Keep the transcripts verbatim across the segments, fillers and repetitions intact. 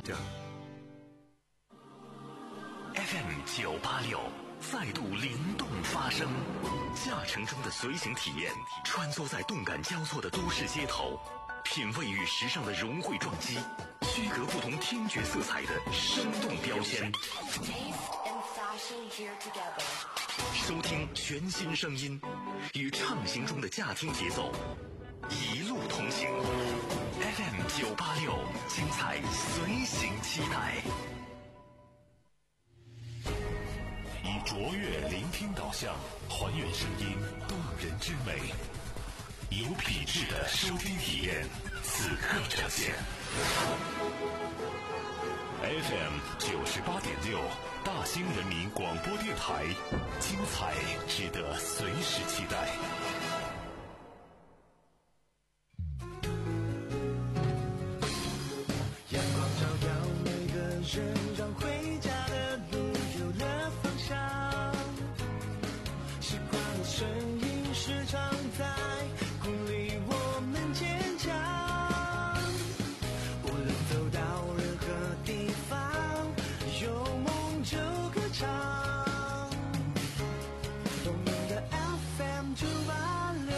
着。F M 九八六再度灵动发声，驾乘中的随行体验，穿梭在动感交错的都市街头，品味与时尚的融汇撞击，区隔不同听觉色彩的生动标签。收听全新声音，与畅行中的驾听节奏一路同行。F M 九八六，精彩随行期待。以卓越聆听导向，还原声音动人之美，有品质的收听体验，此刻呈现。F M 九十八点六，大兴人民广播电台，精彩值得随时期待。 阳光照耀每个人，让回家的路有了方向。习惯的声音时常在鼓励我们坚强。无论走到任何地方，有梦就歌唱。动人的 F M 九八六。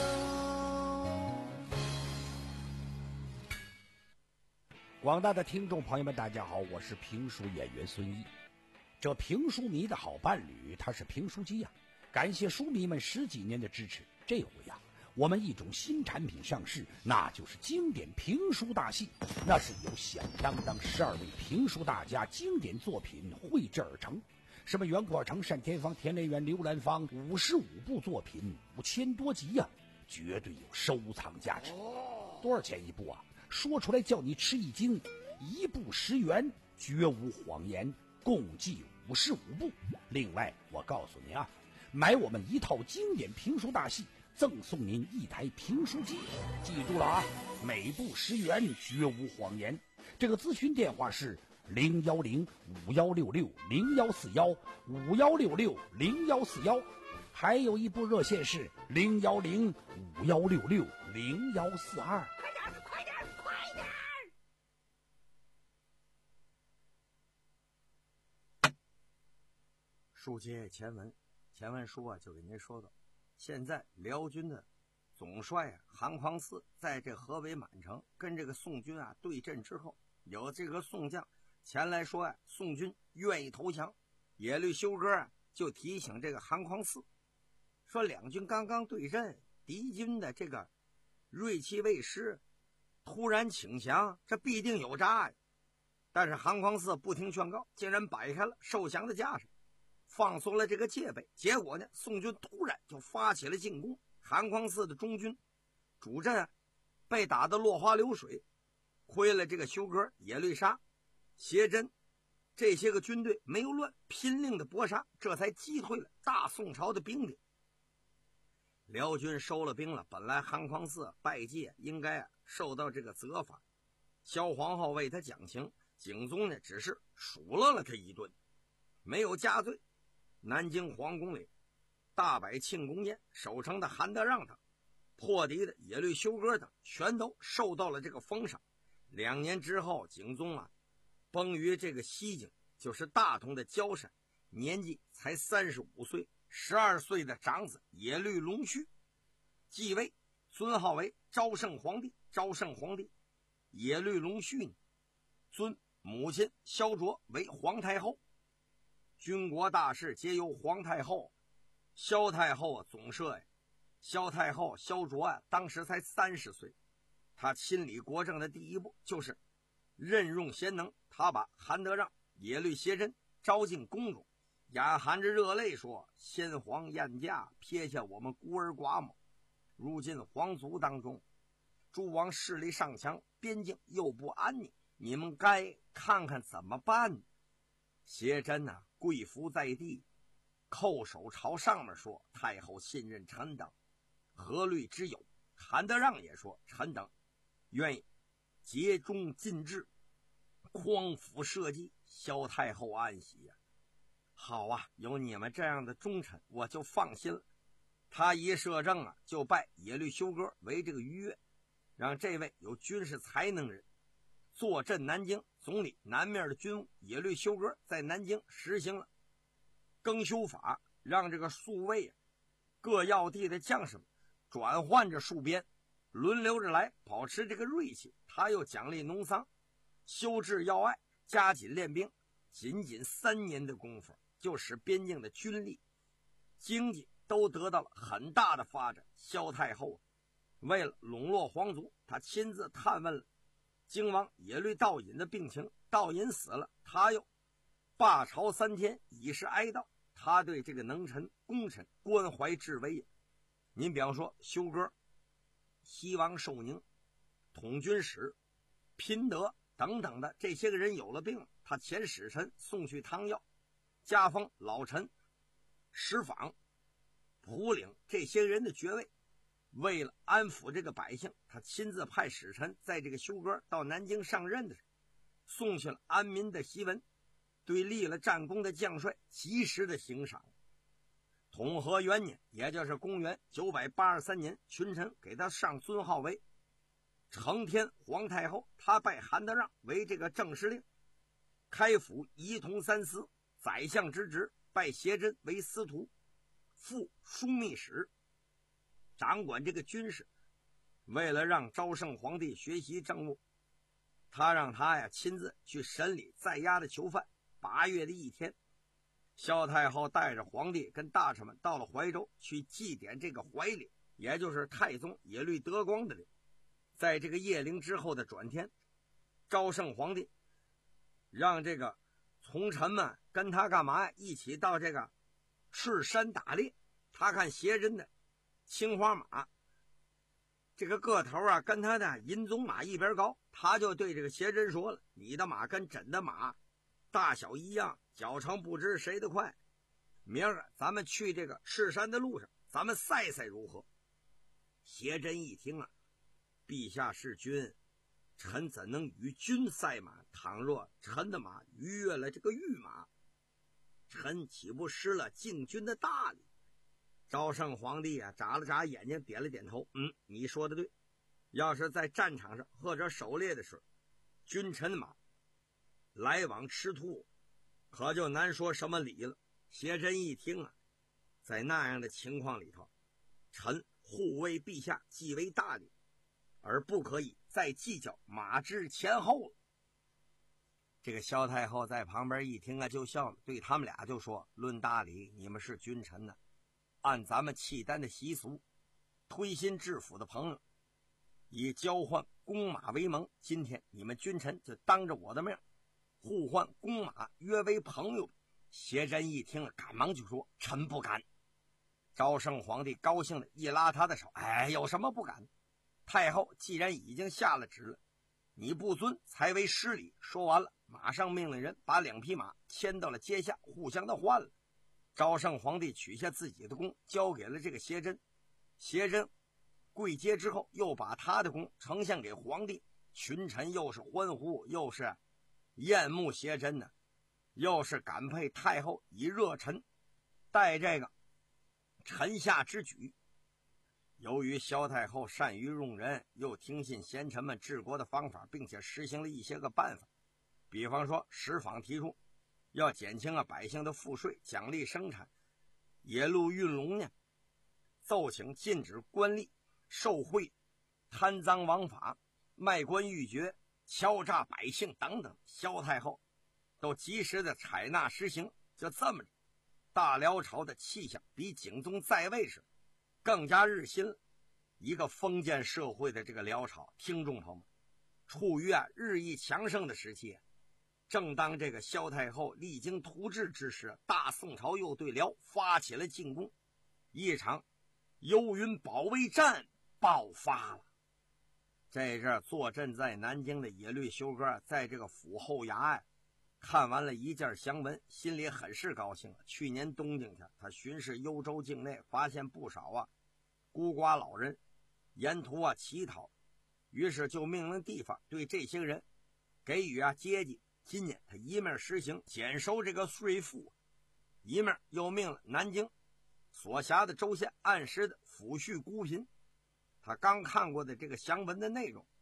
广大的听众朋友们，大家好，我是评书演员孙一。这评书迷的好伴侣，他是评书机呀、啊。感谢书迷们十几年的支持，这回呀、啊，我们一种新产品上市，那就是经典评书大戏。那是由响当当十二位评书大家经典作品绘制而成，什么袁阔成、单田芳、田连元、刘兰芳，五十五部作品，五千多集呀、啊，绝对有收藏价值。多少钱一部啊？说出来叫你吃一惊，一部十元，绝无谎言，共计五十五部。另外，我告诉你啊，买我们一套经典评书大戏，赠送您一台评书机。记住了啊，每部十元，绝无谎言。这个咨询电话是零幺零五幺六六零幺四幺五幺六六零幺四幺，还有一部热线是零幺零五幺六六零幺四二。快点，快点！ 书接前文，前文书啊就给您说到，现在辽军的总帅啊韩匡嗣在这河北满城跟这个宋军啊对阵之后，有这个宋将前来说啊宋军愿意投降，耶律休哥啊就提醒这个韩匡嗣说，两军刚刚对阵，敌军的这个锐气未失，突然请降，这必定有诈呀。但是韩匡嗣不听劝告，竟然摆开了受降的架势，放松了这个戒备。结果呢，宋军突然就发起了进攻，韩匡嗣的中军主阵啊被打得落花流水，亏了这个休哥、耶律沙、谢真这些个军队没有乱，拼命的搏杀，这才击退了大宋朝的兵丁。辽军收了兵了，本来韩匡嗣拜戒应该啊受到这个责罚，萧皇后为他讲情，景宗呢只是数落了他一顿，没有加罪。南京皇宫里大摆庆功宴，守城的韩德让等、破敌的耶律休哥等全都受到了这个封赏。两年之后，景宗啊崩于这个西境，就是大同的焦山，年纪才三十五岁。十二岁的长子耶律隆绪继位，尊号为昭圣皇帝。昭圣皇帝耶律隆绪尊母亲萧卓为皇太后，军国大事皆由皇太后萧太后总摄呀。萧太后萧卓啊，当时才三十岁，他亲理国政的第一步就是任用贤能，他把韩德让、耶律谢真招进宫中，雅含着热泪说，先皇晏驾，撇下我们孤儿寡母，如今皇族当中诸王势力上强，边境又不安宁，你们该看看怎么办。谢真啊跪伏在地，叩首朝上面说，太后信任臣等，何虑之有？韩德让也说，臣等愿意竭忠尽智，匡扶社稷，萧太后安息呀、啊。好啊，有你们这样的忠臣，我就放心了。他一摄政啊，就拜耶律休哥为这个御岳，让这位有军事才能人坐镇南京，总理南面的军务耶律休哥在南京实行了更修法，让这个宿卫各要地的将士们转换着戍边，轮流着来，保持这个锐气。他又奖励农桑，修治要隘，加紧练兵。仅仅三年的功夫，就使边境的军力、经济都得到了很大的发展。萧太后为了笼络皇族，他亲自探问了京王耶律道隐的病情。道隐死了，他又罢朝三天，以示哀悼。他对这个能臣功臣关怀至微。您比方说休哥、西王寿宁、统军使贫德等等的这些个人有了病，他遣使臣送去汤药，加封老臣、石坊、普领这些人的爵位。为了安抚这个百姓，他亲自派使臣在这个休哥到南京上任的时候，送去了安民的檄文，对立了战功的将帅及时的行赏。统和元年，也就是公元九百八十三年，群臣给他上尊号为承天皇太后。他拜韩德让为这个正司令，开府仪同三司，宰相之职，拜协珍为司徒，副枢密使，掌管这个军事。为了让昭圣皇帝学习政务，他让他呀亲自去审理在押的囚犯。八月的一天，萧太后带着皇帝跟大臣们到了怀州，去祭奠这个怀陵，也就是太宗耶律德光的陵。在这个夜灵之后的转天，昭圣皇帝让这个从臣们跟他干嘛呀？一起到这个赤山打猎。他看协珍的青花马这个个头啊跟他的银鬃马一边高，他就对这个协珍说了，你的马跟朕的马大小一样，脚程不知谁的快，明儿咱们去这个赤山的路上，咱们赛赛如何？协珍一听啊，陛下是君，臣怎能与君赛马？倘若臣的马逾越了这个御马，臣岂不失了敬君的大礼？昭圣皇帝啊眨了眨眼睛，点了点头，嗯，你说的对。要是在战场上或者狩猎的时候，君臣的马来往吃突，可就难说什么理了。协珍一听啊，在那样的情况里头，臣护卫陛下既为大礼，而不可以再计较马之前后了。这个萧太后在旁边一听啊，就笑了，对他们俩就说，论大礼，你们是君臣呢，按咱们契丹的习俗，推心置腹的朋友以交换公马为盟，今天你们君臣就当着我的面互换公马，约为朋友。协珍一听赶忙就说，臣不敢。昭圣皇帝高兴的一拉他的手，哎，有什么不敢？太后既然已经下了旨了，你不遵才为失礼。说完了，马上命令人把两匹马牵到了阶下，互相的换了。昭圣皇帝取下自己的弓，交给了这个协珍。协珍跪阶之后，又把他的弓呈现给皇帝。群臣又是欢呼，又是厌慕协珍呢，又是感佩太后以热忱待这个臣下之举。由于萧太后善于用人，又听信贤臣们治国的方法，并且实行了一些个办法，比方说石坊提出要减轻啊百姓的赋税，奖励生产。野鹿运龙呢，奏请禁止官吏受贿、贪赃枉法、卖官鬻爵、敲诈百姓等等。萧太后都及时的采纳实行。就这么着，大辽朝的气象比景宗在位时更加日新了。一个封建社会的这个辽朝，听众朋友们，处于啊日益强盛的时期。正当这个萧太后励精图治之时，大宋朝又对辽发起了进攻，一场幽云保卫战爆发了。这阵坐镇在南京的耶律休哥，在这个府后衙呀，看完了一件详文，心里很是高兴。去年冬景下，他巡视幽州境内，发现不少啊孤寡老人沿途啊乞讨，于是就命令地方对这些人给予啊接济。今年他一面实行减收这个税赋，一面又命了南京所辖的州县按时的抚恤孤贫。他刚看过的这个详文的内容，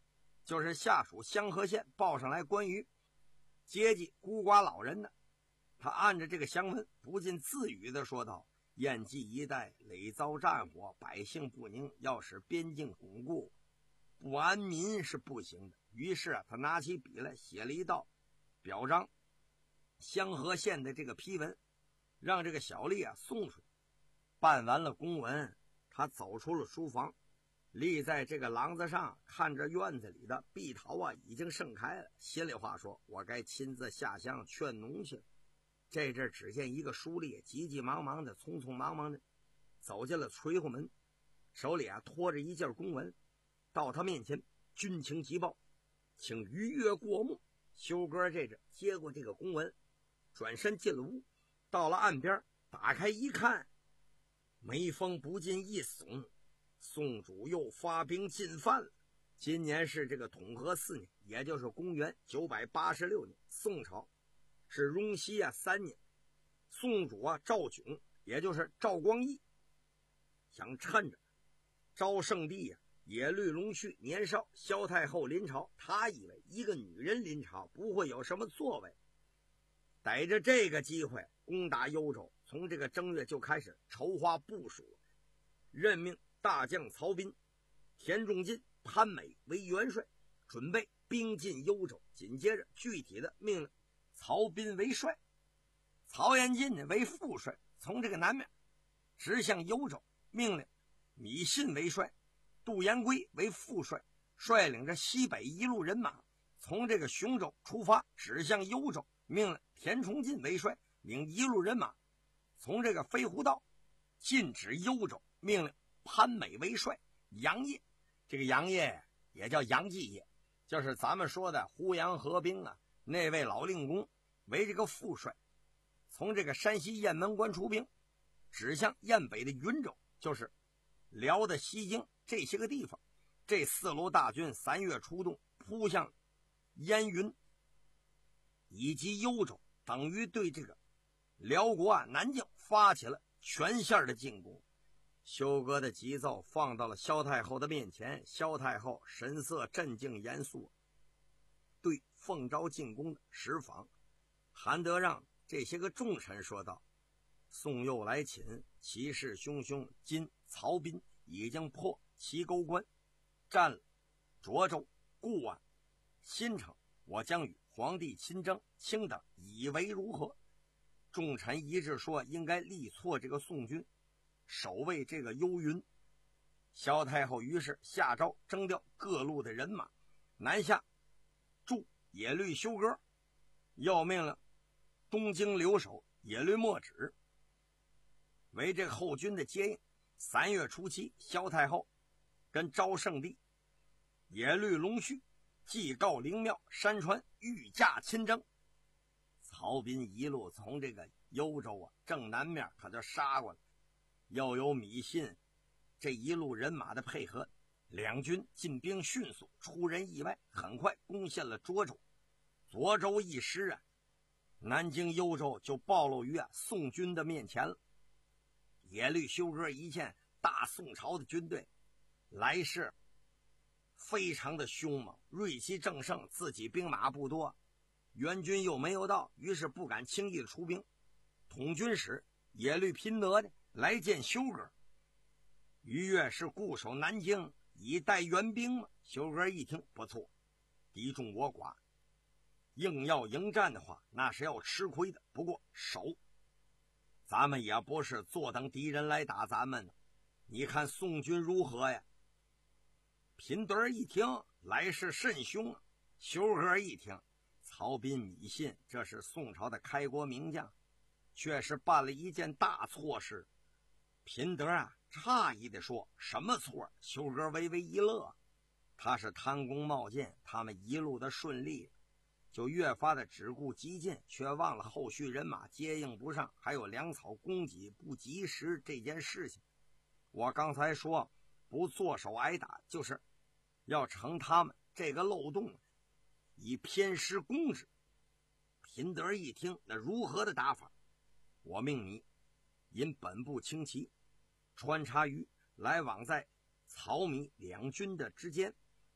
就是下属香河县报上来关于接济孤寡老人的。他按着这个详文不禁自语地说道：燕冀一带累遭战火，百姓不宁，要使边境巩固，不安民是不行的。于是啊，他拿起笔来写了一道表彰香河县的这个批文，让这个小丽啊送出去。办完了公文，他走出了书房，立在这个廊子上，看着院子里的碧桃啊已经盛开了，心里话说，我该亲自下乡劝农去了。这阵只见一个书吏急急忙忙的匆匆忙忙的走进了垂户门，手里啊拖着一件公文，到他面前，军情急报，请逾越过目。修哥这阵接过这个公文，转身进了屋，到了岸边，打开一看，眉峰不禁一耸，宋主又发兵进犯了。今年是这个统和四年，也就是公元九百八十六年，宋朝是雍熙啊三年，宋主啊赵炯，也就是赵光义，想趁着昭圣帝啊耶律隆绪年少，萧太后临朝，他以为一个女人临朝不会有什么作为，逮着这个机会攻打幽州。从这个正月就开始筹划部署，任命大将曹彬、田仲进、潘美为元帅，准备兵进幽州。紧接着具体的命令曹彬为帅，曹延进为副帅，从这个南面直向幽州，命令米信为帅，杜延圭为副帅，率领着西北一路人马从这个雄州出发，指向幽州，命令田崇进为帅，领一路人马从这个飞狐道进止幽州，命令潘美为帅，杨业，这个杨业也叫杨继业，就是咱们说的呼阳合兵啊那位老令公为这个副帅，从这个山西雁门关出兵，指向雁北的云州，就是辽的西京这些个地方。这四路大军三月出动，扑向燕云以及幽州，等于对这个辽国啊南境发起了全线的进攻。休哥的急奏放到了萧太后的面前，萧太后神色镇静严肃，对奉召进宫的使坊韩德让这些个重臣说道：宋佑来请，其势汹汹，今曹彬已经破齐沟关，占了涿州、固安、新城，我将与皇帝亲征，卿等以为如何？众臣一致说，应该力挫这个宋军，守卫这个幽云。萧太后于是下诏征调各路的人马南下驻耶律休哥，又命令东京留守耶律墨止为这个后军的接应。三月初七，萧太后跟昭圣帝耶律隆绪祭告灵庙山川，御驾亲征。曹彬一路从这个幽州啊正南面他就杀过来，又有米信这一路人马的配合，两军进兵迅速，出人意外，很快攻陷了涿州。涿州一失啊，南京幽州就暴露于啊宋军的面前了。耶律休哥一见大宋朝的军队来势非常的凶猛，锐气正盛，自己兵马不多，援军又没有到，于是不敢轻易的出兵。统军使耶律频德的来见休哥，于越是固守南京以待援兵吗？休哥一听不错，敌众我寡，硬要迎战的话那是要吃亏的，不过守咱们也不是坐等敌人来打咱们呢，你看宋军如何呀？频德一听来势甚凶啊，休哥一听曹彬、米信这是宋朝的开国名将，却是办了一件大错事。频德啊诧异地说：什么错？休哥微微一乐，他是贪功冒进，他们一路的顺利，就越发的只顾急进，却忘了后续人马接应不上，还有粮草供给不及时这件事情。我刚才说不坐手挨打，就是要乘他们这个漏洞，以偏失公之。频德一听，那如何的打法？我命你引本部轻骑穿插于来往在曹米两军的之间，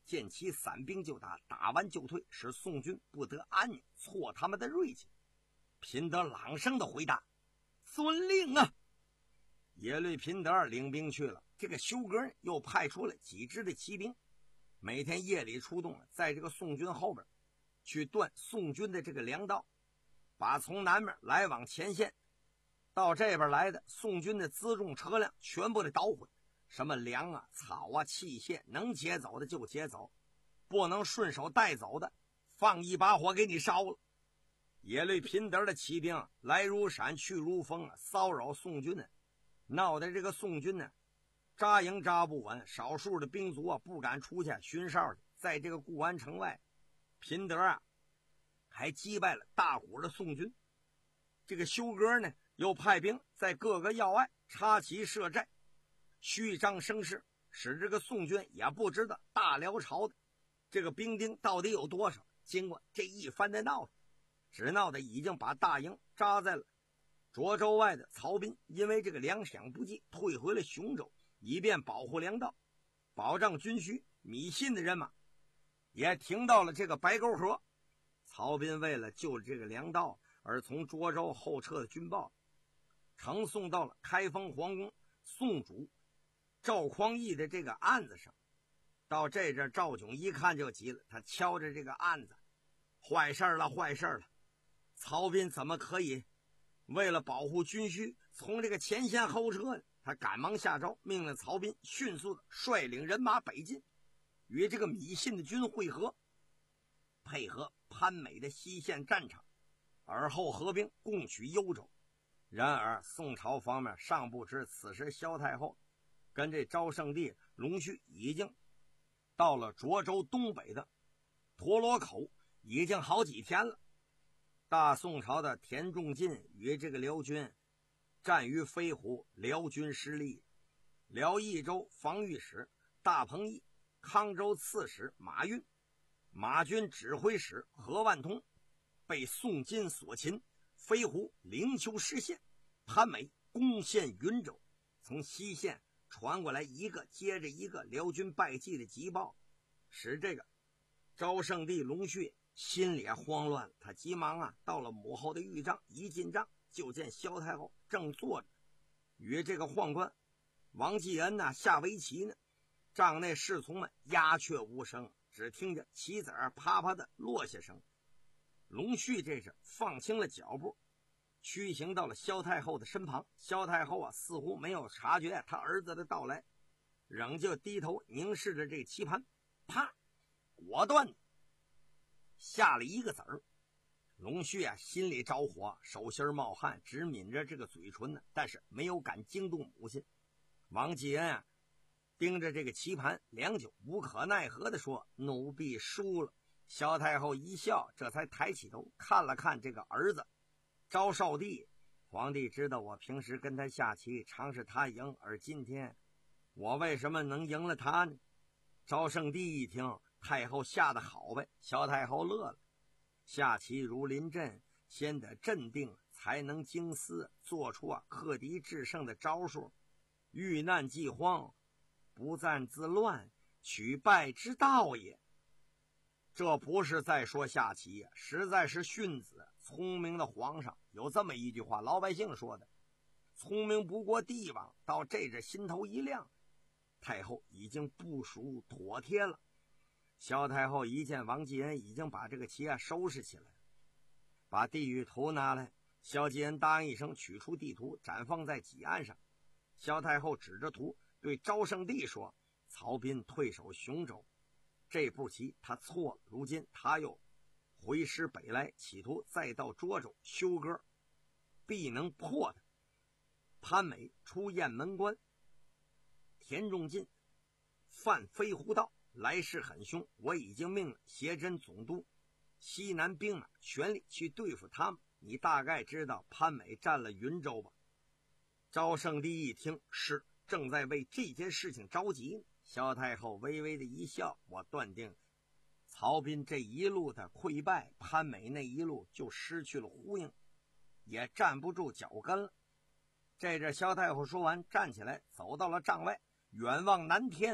见其散兵就打，打完就退，使宋军不得安宁，挫他们的锐气。品德朗声的回答：遵令啊！耶律品德领兵去了。这个休哥又派出了几支的骑兵，每天夜里出动了，在这个宋军后边去断宋军的这个粮道，把从南面来往前线到这边来的宋军的辎重车辆全部的捣毁，什么粮啊、草啊、器械，能劫走的就劫走，不能顺手带走的，放一把火给你烧了。耶律品德的骑兵来如闪去如风啊，骚扰宋军呢，闹得这个宋军呢扎营扎不稳，少数的兵卒啊不敢出去巡哨去。在这个固安城外，品德啊还击败了大股的宋军。这个休哥呢又派兵在各个要隘插旗设寨，虚张声势，使这个宋军也不知道大辽朝的这个兵丁到底有多少。经过这一番的闹，只闹得已经把大营扎在了涿州外的曹彬，因为这个粮饷不济，退回了雄州，以便保护粮道，保障军需。米信的人马也停到了这个白沟河。曹彬为了救这个粮道，而从涿州后撤的军报呈送到了开封皇宫宋主赵匡义的这个案子上。到这阵赵炯一看就急了，他敲着这个案子：坏事了，坏事了！曹彬怎么可以为了保护军需从这个前线后撤呢？他赶忙下诏，命令曹彬迅速的率领人马北进，与这个米信的军会合，配合潘美的西线战场，而后合兵共取幽州。然而宋朝方面尚不知，此时萧太后跟这昭圣帝隆绪已经到了涿州东北的陀螺口，已经好几天了。大宋朝的田仲进与这个辽军战于飞虎，辽军失利。辽益州防御使大鹏义、康州刺史马运、马军指挥使何万通被宋金所擒，飞虎灵丘失陷，潘美攻陷云州。从西线传过来一个接着一个辽军败绩的急报，使这个昭圣帝隆绪心里慌乱。他急忙啊到了母后的御帐，一进帐就见萧太后正坐着与这个宦官王继恩呐下围棋呢。帐内侍从们鸦雀无声，只听见棋子儿啪啪的落下声。隆绪这是放轻了脚步，驱行到了萧太后的身旁。萧太后啊似乎没有察觉他儿子的到来，仍旧低头凝视着这个棋盘，啪，果断下了一个子儿。隆绪啊心里着火，手心冒汗，直抿着这个嘴唇呢，但是没有敢惊动母亲。王继恩啊盯着这个棋盘良久，无可奈何地说：奴婢输了。萧太后一笑，这才抬起头看了看这个儿子昭少帝。皇帝知道我平时跟他下棋常是他赢，而今天我为什么能赢了他呢？昭圣帝一听，太后下得好呗。萧太后乐了，下棋如临阵，先得镇定，才能经思，做出啊克敌制胜的招数。遇难既慌，不战自乱，取败之道也。这不是在说下棋，实在是训子。聪明的皇上有这么一句话，老百姓说的：聪明不过帝王。到这这心头一亮，太后已经部署妥帖了。萧太后一见王继恩已经把这个棋啊收拾起来，把地狱图拿来。萧继恩答应一声，取出地图展放在几案上。萧太后指着图对昭圣帝说：曹彬退守雄州，这步棋他错了，如今他又回师北来，企图再到涿州，休哥必能破他。潘美出雁门关，田仲进犯飞狐道，来势很凶。我已经命了协真总督西南兵马全力去对付他们。你大概知道潘美占了云州吧？昭圣帝一听，是正在为这件事情着急呢。萧太后微微的一笑，我断定曹彬这一路的溃败，潘美那一路就失去了呼应，也站不住脚跟了。这阵萧太后说完，站起来走到了帐外，远望南天，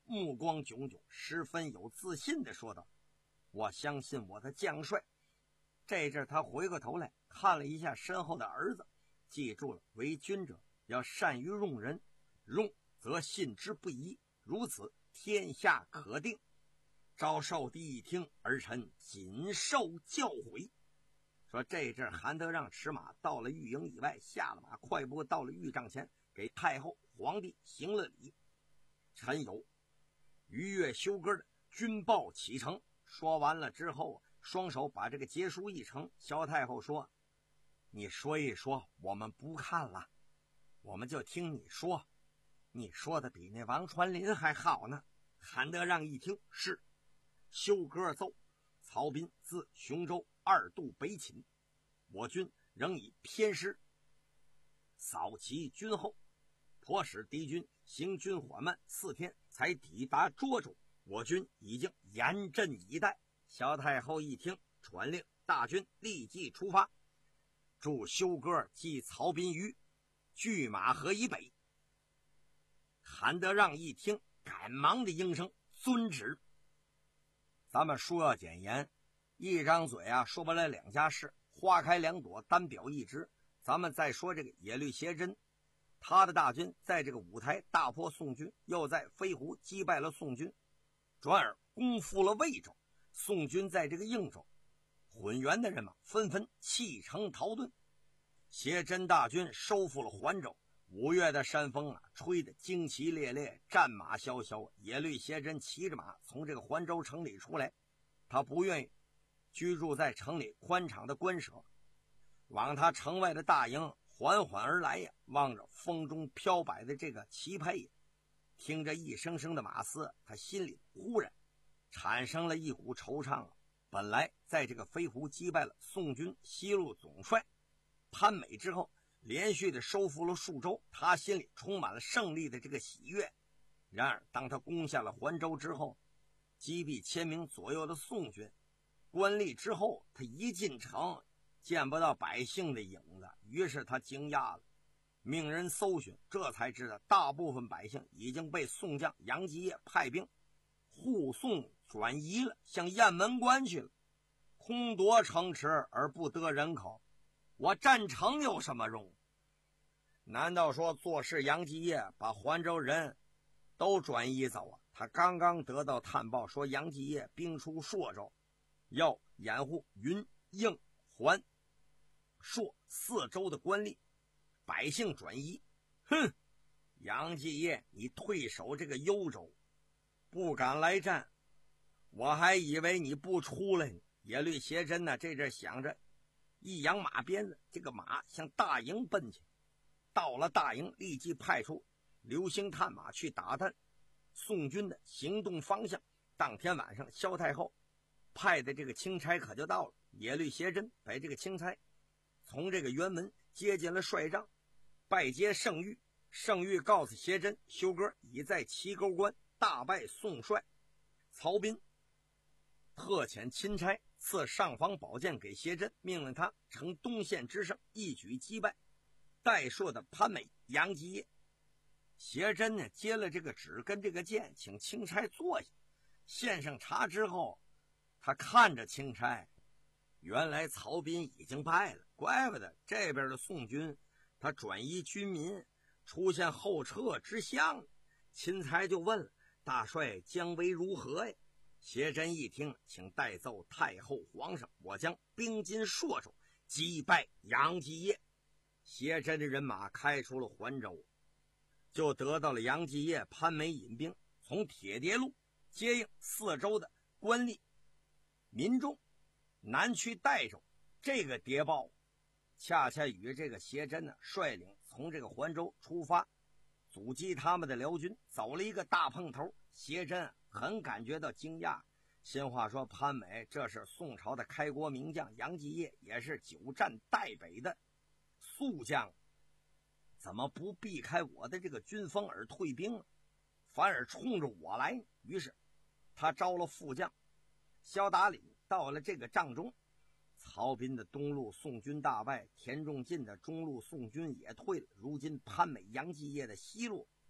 目光炯炯，十分有自信地说道：我相信我的将帅。这阵他回过头来看了一下身后的儿子，记住了为君者要善于用人，用则信之不疑，如此天下可定。赵少帝一听，儿臣谨受教诲。说这阵韩德让驰马到了御营以外，下了马，快步到了御帐前，给太后皇帝行了礼。臣有逾越休歌的军报启程。说完了之后，双手把这个节书一呈。萧太后说：你说一说，我们不看了，我们就听你说，你说的比那王传林还好呢。韩德让一听，是。休歌奏：曹彬自雄州二渡北侵，我军仍以偏师扫其军后，迫使敌军行军缓慢，四天才抵达涿州，我军已经严阵以待。萧太后一听，传令大军立即出发，驻休歌击曹彬于拒马河以北。韩德让一听，赶忙的应声遵旨。咱们说要简言，一张嘴啊说不来两家事，花开两朵，单表一枝。咱们再说这个耶律斜轸，他的大军在这个五台大破宋军，又在飞狐击败了宋军，转而攻复了魏州。宋军在这个应州，混元的人嘛纷纷弃城逃遁。斜轸大军收复了环州，五月的山风啊，吹得旌旗猎猎，战马萧萧。耶律斜轸骑着马从这个环州城里出来，他不愿意居住在城里宽敞的官舍，往他城外的大营缓缓而来呀。望着风中飘摆的这个旗牌，听着一声声的马嘶，他心里忽然产生了一股惆怅啊。本来在这个飞狐击败了宋军西路总帅潘美之后，连续的收复了数州，他心里充满了胜利的这个喜悦。然而当他攻下了环州之后，击毙千名左右的宋军官吏之后，他一进城见不到百姓的影子，于是他惊讶了，命人搜寻，这才知道大部分百姓已经被宋将杨继业派兵护送转移了，向雁门关去了。空夺城池而不得人口，我占城有什么用？难道说做事杨继业把环州人都转移走啊？他刚刚得到探报说杨继业兵出朔州，要掩护云、应、环、朔四州的官吏，百姓转移。哼，杨继业你退守这个幽州，不敢来战，我还以为你不出来呢。耶律斜轸呢，这阵想着，一扬马鞭子，这个马向大营奔去。到了大营，立即派出流星探马去打探宋军的行动方向。当天晚上，萧太后派的这个钦差可就到了。耶律斜轸把这个钦差从这个辕门接进了帅帐，拜接圣谕。圣谕告诉斜轸，休哥已在齐沟关大败宋帅曹彬，特遣钦差赐上方宝剑给斜轸，命令他乘东线之胜，一举击败代朔的潘美、杨继业。斜轸呢接了这个旨跟这个剑，请钦差坐下，献上茶之后，他看着钦差，原来曹彬已经败了，怪不得这边的宋军他转移军民，出现后撤之象。钦差就问了，大帅将为如何呀？斜轸一听，请代奏太后皇上，我将兵进朔州，击败杨继业。斜轸的人马开出了环州，就得到了杨继业、潘美引兵从铁叠路接应四州的官吏民众南去代州。这个谍报恰恰与这个斜轸呢率领从这个环州出发阻击他们的辽军走了一个大碰头。斜轸很感觉到惊讶，心话说，潘美这是宋朝的开国名将，杨继业也是久战代北的宿将，怎么不避开我的这个军锋而退兵了，反而冲着我来？于是他招了副将萧达礼到了这个帐中。曹彬的东路宋军大败，田仲进的中路宋军也退了，如今潘美、杨继业的西路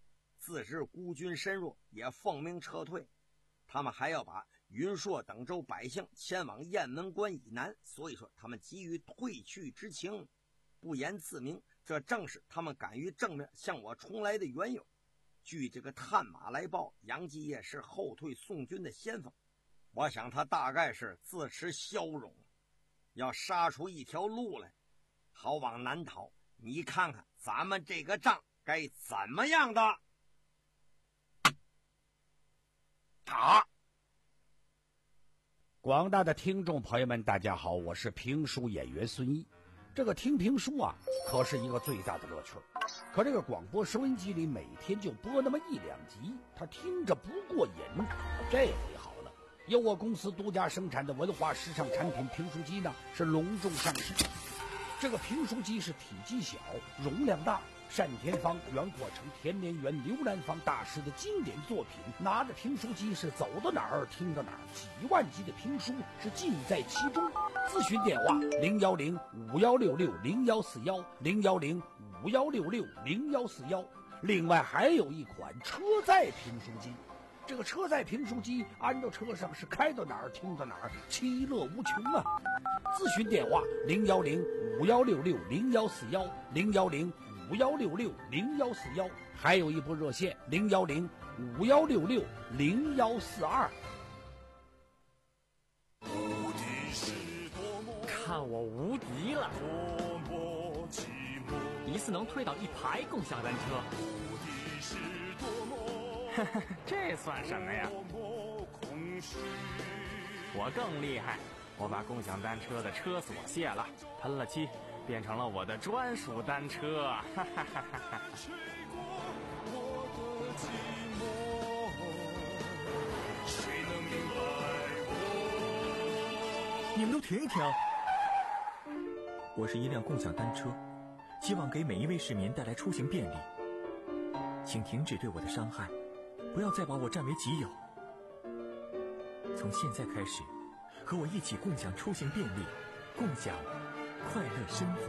自知孤军深弱，也奉命撤退。他们还要把云朔等州百姓迁往雁门关以南，所以说他们急于退去之情，不言自明，这正是他们敢于正面向我冲来的缘由。据这个探马来报，杨继业是后退宋军的先锋，我想他大概是自持骁勇，要杀出一条路来，好往南逃。你看看咱们这个仗该怎么样的打。 广大的听众朋友们大家好，我是评书演员孙一。这个听评书啊可是一个最大的乐趣，可这个广播收音机里每天就播那么一两集，他听着不过瘾。这回好了，由我公司独家生产的文化时尚产品评书机呢是隆重上市。这个评书机是体积小，容量大，单田芳、袁阔成、田连元、刘兰芳大师的经典作品，拿着评书机是走到哪儿听到哪儿，几万集的评书是尽在其中。咨询电话零幺零五幺六六零幺四幺零幺零五幺六六零幺四幺。另外还有一款车载评书机，这个车载评书机安到车上是开到哪儿听到哪儿，其乐无穷啊！咨询电话零幺零五幺六六零幺四幺零幺零五幺六六零幺四幺，还有一部热线零幺零五幺六六零幺四二。 看我无敌了！一次能推倒一排共享单车，这算什么呀？我更厉害，我把共享单车的车锁卸了，喷了漆，变成了我的专属单车。哈哈哈哈！ 你们都停一停！我是一辆共享单车，希望给每一位市民带来出行便利。请停止对我的伤害，不要再把我占为己有。从现在开始，和我一起共享出行便利，共享快乐生活。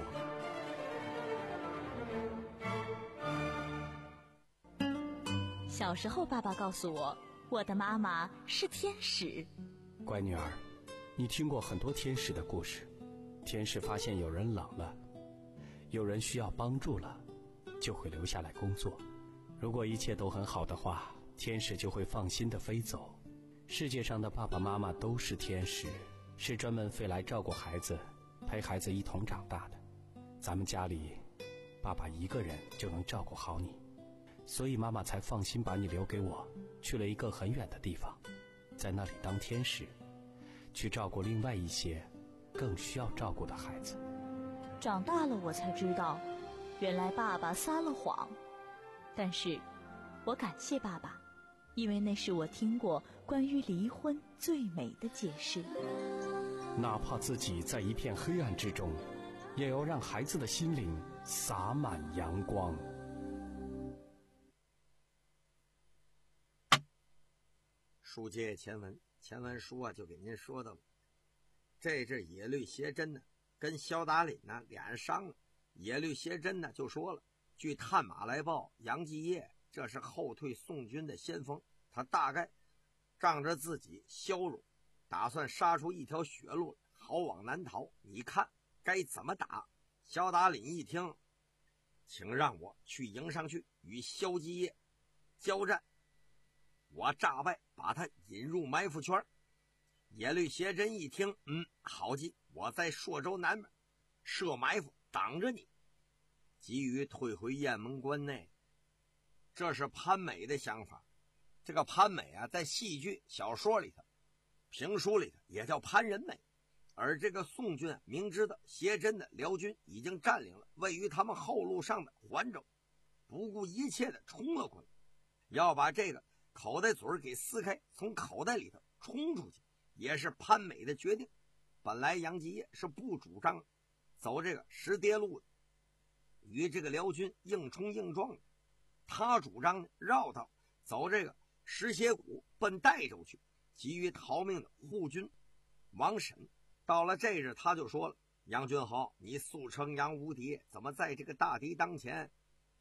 小时候，爸爸告诉我，我的妈妈是天使。 乖女儿，你听过很多天使的故事。天使发现有人冷了，有人需要帮助了，就会留下来工作。如果一切都很好的话，天使就会放心地飞走。世界上的爸爸妈妈都是天使，是专门飞来照顾孩子，陪孩子一同长大的。咱们家里，爸爸一个人就能照顾好你，所以妈妈才放心把你留给我，去了一个很远的地方，在那里当天使，去照顾另外一些更需要照顾的孩子。 长大了我才知道，原来爸爸撒了谎。但是我感谢爸爸，因为那是我听过关于离婚最美的解释。 哪怕自己在一片黑暗之中，也要让孩子的心灵洒满阳光。 书接前文，前文书啊就给您说到了，这阵野律邪真呢跟萧达林呢俩人商了。野律邪真呢就说了，据探马来报，杨继业这是后退宋军的先锋，他大概仗着自己骁勇，打算杀出一条血路来，好往南逃。你看该怎么打？萧达林一听，请让我去迎上去与萧继业交战，我诈败把他引入埋伏圈。野律邪真一听，嗯，好计，我在朔州南面设埋伏挡着你，急于退回雁门关内。这是潘美的想法。这个潘美啊，在戏剧小说里头、评书里头也叫潘仁美。而这个宋军啊，明知道邪真的辽军已经占领了位于他们后路上的环州，不顾一切的冲了过来，要把这个口袋嘴给撕开，从口袋里头冲出去，也是潘美的决定。本来杨继业是不主张走这个石碣路的，与这个辽军硬冲硬撞的，他主张呢绕道走这个石斜谷奔代州去，急于逃命的护军王审。到了这日，他就说了，杨君豪，你素称杨无敌，怎么在这个大敌当前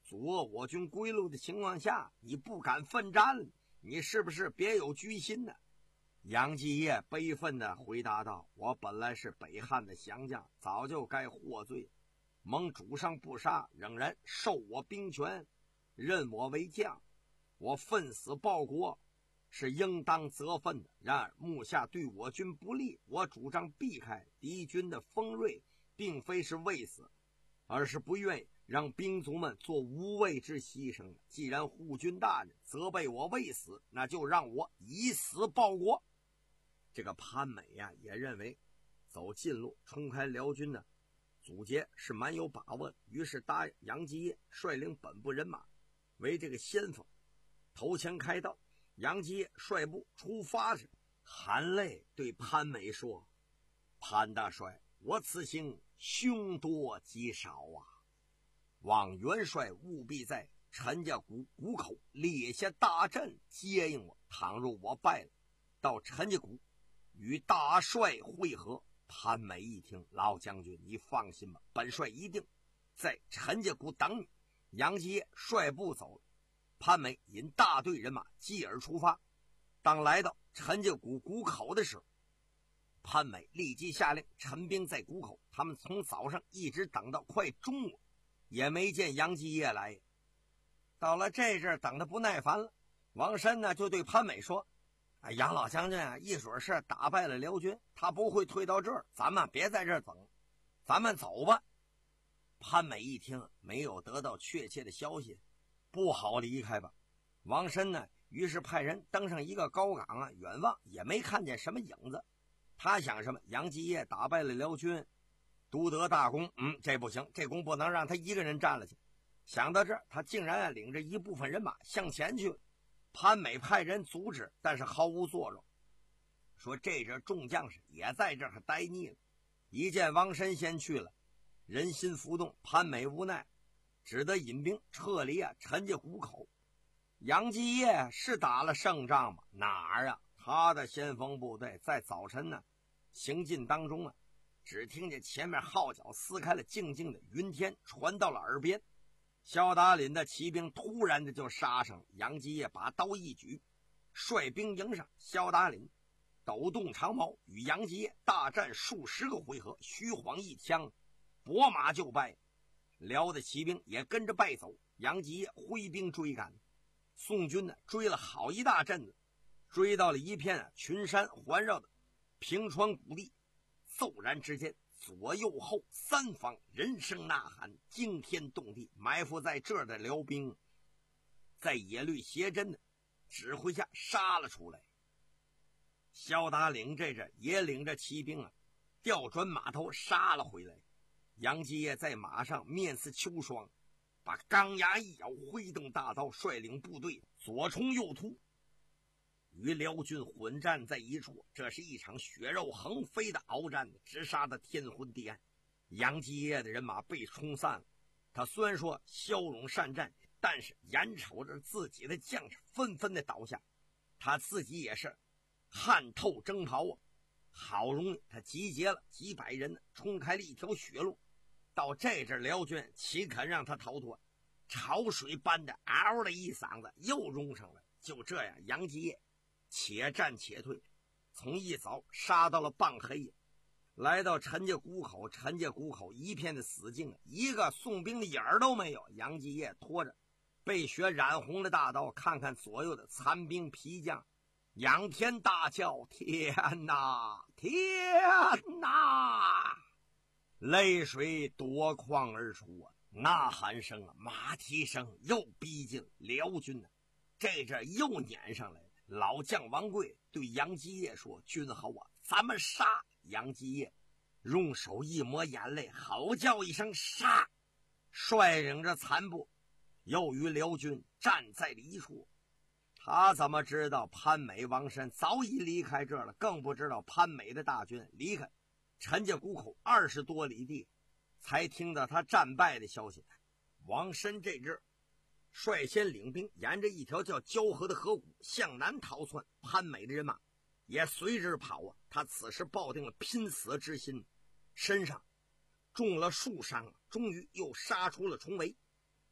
阻遏我军归路的情况下，你不敢奋战，你是不是别有居心呢？杨继业悲愤地回答道：我本来是北汉的降将，早就该获罪，蒙主上不杀，仍然授我兵权，任我为将，我奋死报国是应当责分的。然而目下对我军不利，我主张避开敌军的锋锐，并非是畏死，而是不愿意让兵卒们做无谓之牺牲。既然护军大人责备我畏死，那就让我以死报国。这个潘美呀、啊，也认为走近路冲开辽军的阻截是蛮有把握的，于是答应杨继业率领本部人马为这个先锋头前开道。杨继业率部出发时，含泪对潘美说：潘大帅，我此行凶多吉少啊，望元帅务必在陈家谷谷口列下大阵接应我，倘若我败了，到陈家谷与大帅会合。潘美一听，老将军你放心吧，本帅一定在陈家谷等你。杨继业率部走了，潘美引大队人马继而出发。当来到陈家谷谷口的时候，潘美立即下令陈兵在谷口，他们从早上一直等到快中午，也没见杨继业来。到了这阵等得不耐烦了，王申呢就对潘美说：哎，杨老将军啊，一准是打败了辽军，他不会退到这儿，咱们别在这儿等，咱们走吧。潘美一听没有得到确切的消息，不好离开吧。王申呢于是派人登上一个高岗啊，远望也没看见什么影子。他想什么？杨继业打败了辽军，独得大功，嗯，这不行，这功不能让他一个人占了去。想到这儿，他竟然领着一部分人马向前去了。潘美派人阻止，但是毫无作用，说这阵众将士也在这儿待腻了。一见王申先去了，人心浮动，潘美无奈，只得引兵撤离啊陈家谷口。杨继业是打了胜仗吗？哪儿啊？他的先锋部队在早晨呢行进当中啊，只听见前面号角撕开了静静的云天，传到了耳边。萧达林的骑兵突然的就杀上，杨继业把刀一举，率兵迎上。萧达林抖动长矛，与杨继业大战数十个回合，虚晃一枪，拨马就败。辽的骑兵也跟着败走，杨继业挥兵追赶。宋军呢追了好一大阵子，追到了一片、啊、群山环绕的平川谷地，骤然之间，左右后三方人声呐喊，惊天动地。埋伏在这儿的辽兵在野律斜真的指挥下杀了出来。萧达领这阵也领着骑兵啊调转马头杀了回来。杨继业在马上面似秋霜，把钢牙一咬，挥动大刀，率领部队左冲右突，与辽军混战在一处。这是一场血肉横飞的鏖战，直杀得天昏地暗。杨继业的人马被冲散了，他虽然说骁勇善战，但是眼瞅着自己的将士纷纷的倒下，他自己也是汗透征袍啊。好容易他集结了几百人，冲开了一条血路。到这阵辽军岂肯让他逃脱？潮水般的嗷的一嗓子又冲上来。就这样，杨继业且战且退，从一早杀到了傍黑，来到陈家谷口。陈家谷口一片的死境，一个宋兵的影儿都没有。杨继业拖着被血染红的大刀，看看左右的残兵皮将，仰天大叫：天哪，天哪！泪水夺眶而出啊！呐喊声啊，马蹄声又逼近辽军啊，这阵又撵上来了。老将王贵对杨继业说：君侯啊，咱们杀！杨继业用手一抹眼泪，吼叫一声杀，率领着残部又与辽军战在了一处。他怎么知道潘美、王申早已离开这儿了？更不知道潘美的大军离开陈家谷口二十多里地，才听到他战败的消息。王申这支率先领兵沿着一条叫交河的河谷向南逃窜，潘美的人马也随之跑啊。他此时抱定了拼死之心，身上中了数伤，终于又杀出了重围。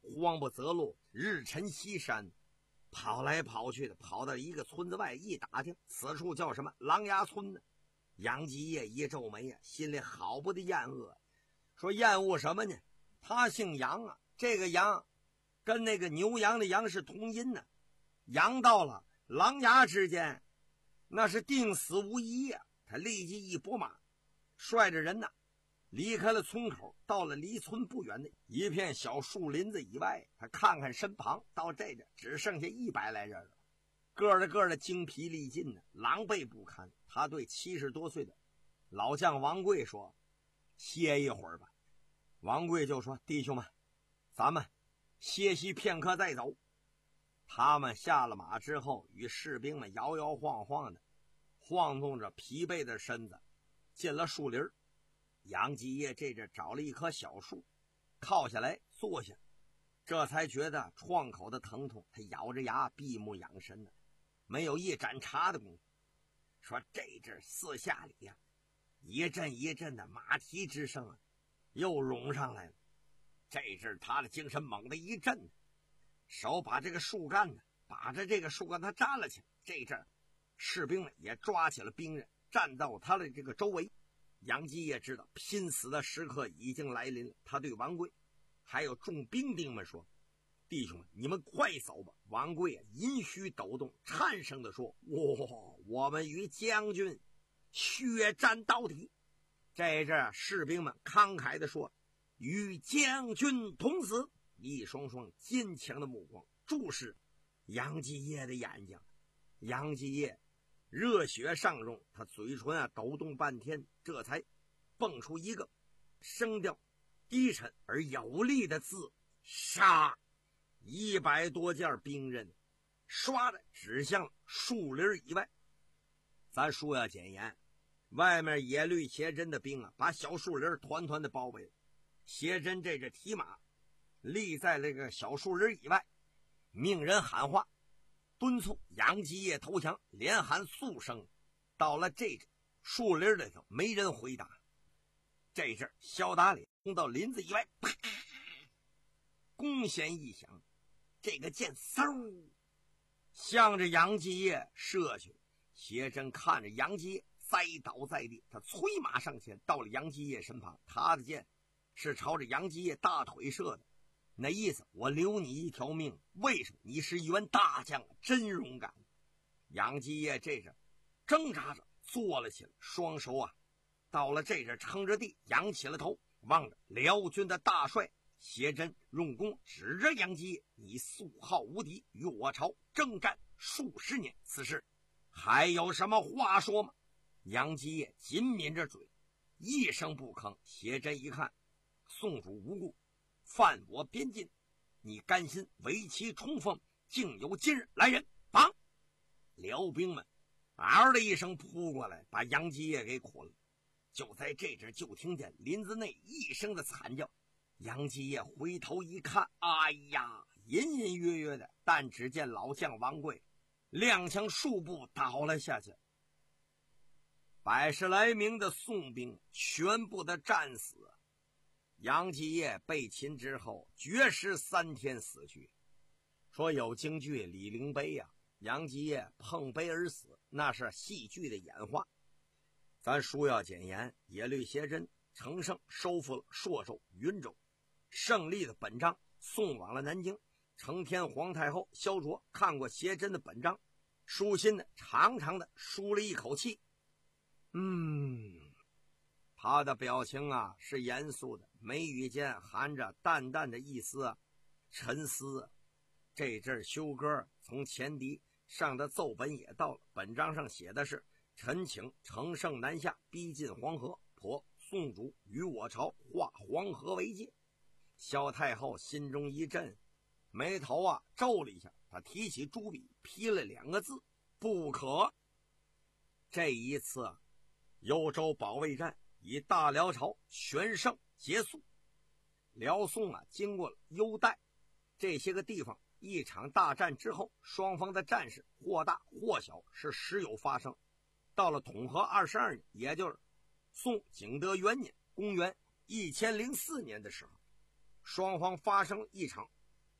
慌不择路，日沉西山，跑来跑去的，跑到一个村子外，一打听，此处叫什么狼牙村呢？杨继业一皱眉啊，心里好不得厌恶，说厌恶什么呢？他姓杨啊，这个杨跟那个牛羊的羊是同音呢，羊到了狼牙之间，那是定死无疑呀、啊。他立即一拨马，率着人呐，离开了村口，到了离村不远的一片小树林子以外。他看看身旁，到这个只剩下一百来人了，个的个的精疲力尽的，狼狈不堪。他对七十多岁的老将王贵说：“歇一会儿吧。”王贵就说：“弟兄们，咱们歇息片刻再走。”他们下了马之后，与士兵们摇摇晃晃的，晃动着疲惫的身子，进了树林。杨继业这阵找了一棵小树，靠下来坐下，这才觉得创口的疼痛。他咬着牙闭目养神呢，没有一盏茶的功夫。说这阵四下里呀、啊，一阵一阵的马蹄之声啊，又涌上来了。这阵他的精神猛地一震，手把这个树干呢，把着这个树干他站了起来。这阵士兵们也抓起了兵刃，站到他的这个周围。杨继业知道拼死的时刻已经来临了，他对王贵还有众兵丁们说：“弟兄们，你们快走吧！”王贵啊，阴虚抖动，颤声地说：“哇，我们与将军血战到底！”这阵士兵们慷慨地说：“与将军同死！”一双双坚强的目光注视杨继业的眼睛。杨继业热血上涌，他嘴唇啊抖动半天，这才蹦出一个声调低沉而有力的字：“杀！”一百多件兵刃唰的指向树林以外。咱说要简言，外面野律邪真的兵啊，把小树林团团的包围了。邪真这只提马立在这个小树林以外，命人喊话，敦促杨继业投降，连喊数声。到了这个树林里头，没人回答。这阵萧达里冲到林子以外，啪，弓弦一响，这个箭嗖向着杨继业射去。邪真看着杨继业栽倒在地，他催马上前，到了杨继业身旁，他的箭是朝着杨继业大腿射的，那意思我留你一条命，为什么？你是一员大将，真勇敢。杨继业这阵挣扎着坐了起来，双手啊到了这阵撑着地，仰起了头，望着辽军的大帅邪真，用弓指着杨继业：“你素好无敌，与我朝征战数十年，此事还有什么话说吗？”杨继业紧抿着嘴，一声不吭。邪真一看宋主无故犯我边境，你甘心为其冲锋，竟有今日来人！绑！辽兵们嗷的一声扑过来，把杨继业给捆了。就在这阵，就听见林子内一声的惨叫。杨继业回头一看，哎呀，隐隐约约的，但只见老将王贵踉跄数步倒了下去。百十来名的宋兵全部的战死。杨继业被擒之后，绝食三天死去。说有京剧李陵碑呀、啊，杨继业碰碑而死，那是戏剧的演化。咱书要简言，野律邪真乘胜收复了朔州、云州，胜利的本章送往了南京。承天皇太后萧卓看过邪真的本章，舒心的长长的舒了一口气。嗯，他的表情啊是严肃的，眉宇间含着淡淡的一丝啊沉思。这阵修歌从前敌上的奏本也到了，本章上写的是：臣请乘胜南下，逼近黄河，颇宋主与我朝划黄河为界。萧太后心中一震，眉头啊皱了一下，他提起朱笔批了两个字：不可。这一次啊，幽州保卫战以大辽朝全胜结束。辽宋啊经过了幽代这些个地方一场大战之后，双方的战事或大或小，是时有发生。到了统和二十二年，也就是宋景德元年，公元一千零四年的时候，双方发生一场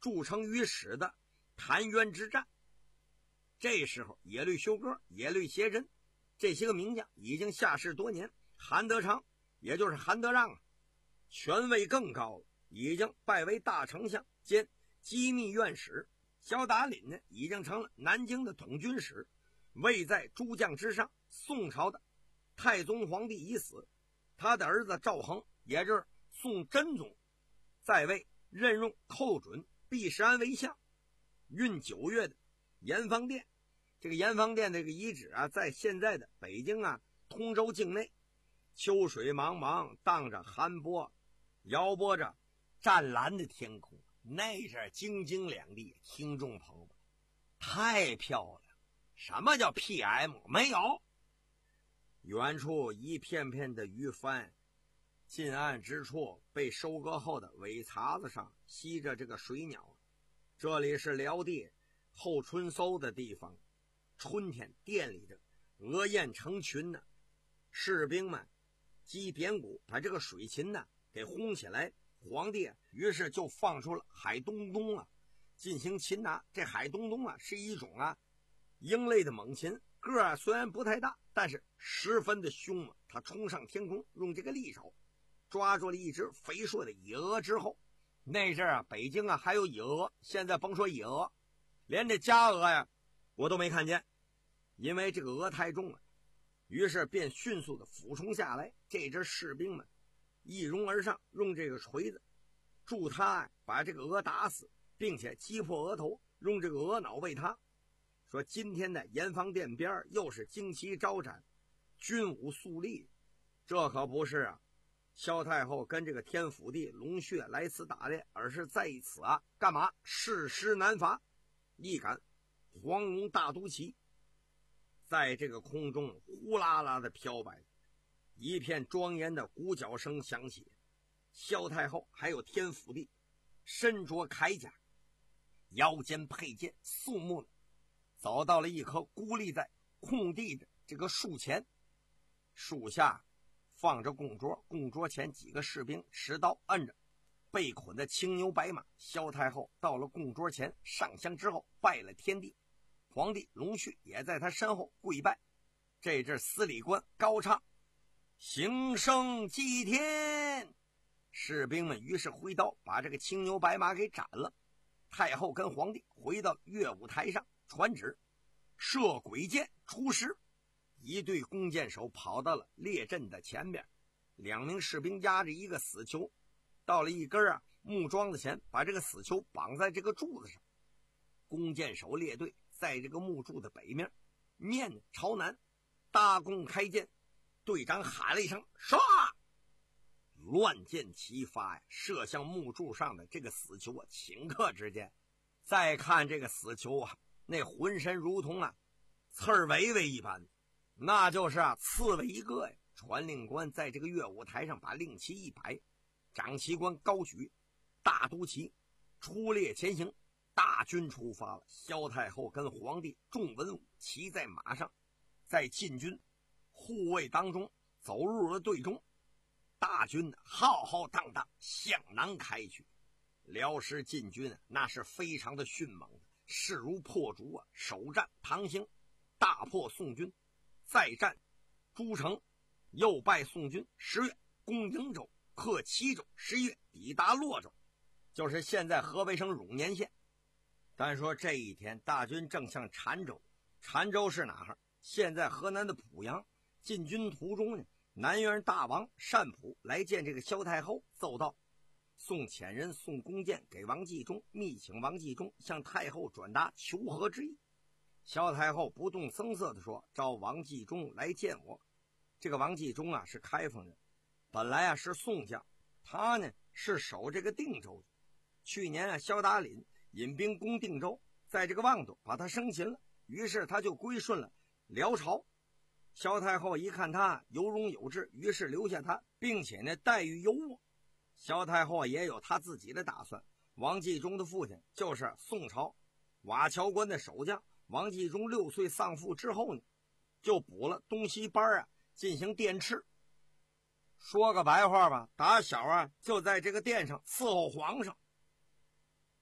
著称于史的澶渊之战。这时候耶律休哥、耶律协珍这些个名将已经下世多年，韩德昌也就是韩德让啊，权位更高了，已经拜为大丞相兼机密院使。萧达林呢，已经成了南京的统军使，位在诸将之上。宋朝的太宗皇帝已死，他的儿子赵恒，也就是宋真宗，在位，任用寇准、毕世安为相。运九月的盐坊殿，这个盐坊殿这个遗址啊，在现在的北京啊通州境内。秋水茫茫，荡着寒波，摇拨着湛蓝的天空，那是晶晶两地。听众朋友们，太漂亮！什么叫 P M？ 没有。远处一片片的鱼帆，近岸之处被收割后的苇碴子上吸着这个水鸟。这里是辽地后春搜的地方，春天店里的鹅雁成群呢，士兵们击扁鼓，把这个水禽呢给轰起来。皇帝于是就放出了海东东啊，进行擒拿。这海东东啊是一种啊鹰类的猛禽，个儿虽然不太大，但是十分的凶猛。他冲上天空，用这个利手抓住了一只肥硕的野鹅之后，那阵儿啊北京啊还有野鹅，现在甭说野鹅，连这家鹅呀我都没看见，因为这个鹅太重了。于是便迅速的俯冲下来，这支士兵们一拥而上，用这个锤子助他把这个鹅打死，并且击破额头，用这个鹅脑喂他。说今天的盐坊殿边又是旌旗招展，军武肃立，这可不是啊萧太后跟这个天府帝龙血来此打猎，而是在此啊干嘛？誓师南伐。一杆黄龙大都旗在这个空中呼啦啦的飘摆，一片庄严的鼓角声响起。萧太后还有天府帝身着铠甲，腰间佩剑，肃穆的走到了一棵孤立在空地的这个树前，树下放着供桌，供桌前几个士兵持刀摁着被捆的青牛白马。萧太后到了供桌前，上香之后拜了天地，皇帝龙绪也在他身后跪拜。这阵司礼官高唱行圣祭天，士兵们于是挥刀把这个青牛白马给斩了。太后跟皇帝回到乐舞台上，传旨射鬼箭出师。一队弓箭手跑到了列阵的前边，两名士兵压着一个死囚，到了一根啊木桩子前，把这个死囚绑在这个柱子上。弓箭手列队在这个木柱的北面，面朝南，搭弓开箭。队长喊了一声唰，乱箭齐发呀，射向木柱上的这个死囚啊，顷刻之间。再看这个死囚啊，那浑身如同啊刺儿苇苇一般，那就是啊刺猬一个呀。传令官在这个乐舞台上把令旗一摆，掌旗官高举大都旗，出列前行。大军出发了，萧太后跟皇帝众文武骑在马上，在禁军护卫当中走入了队中。大军浩浩荡荡向南开去。辽师禁军那是非常的迅猛的，势如破竹啊！首战唐兴，大破宋军；再战诸城，又败宋军。十月攻营州，克齐州。十一月抵达洛州，就是现在河北省永年县。但说这一天大军正向澶州，澶州是哪儿？现在河南的濮阳。进军途中呢，南院大王单普来见这个萧太后，奏道宋遣人送弓箭给王继忠，密请王继忠向太后转达求和之意。萧太后不动声色地说，召王继忠来见我。这个王继忠啊是开封人，本来啊是宋将，他呢是守这个定州的。去年啊萧达林引兵攻定州，在这个望州把他生擒了，于是他就归顺了辽朝。萧太后一看他有容有志，于是留下他，并且呢待遇优渥。萧太后也有他自己的打算。王继忠的父亲就是宋朝瓦桥关的守将，王继忠六岁丧父之后呢，就补了东西班啊，进行殿敕。说个白话吧，打小啊就在这个殿上伺候皇上。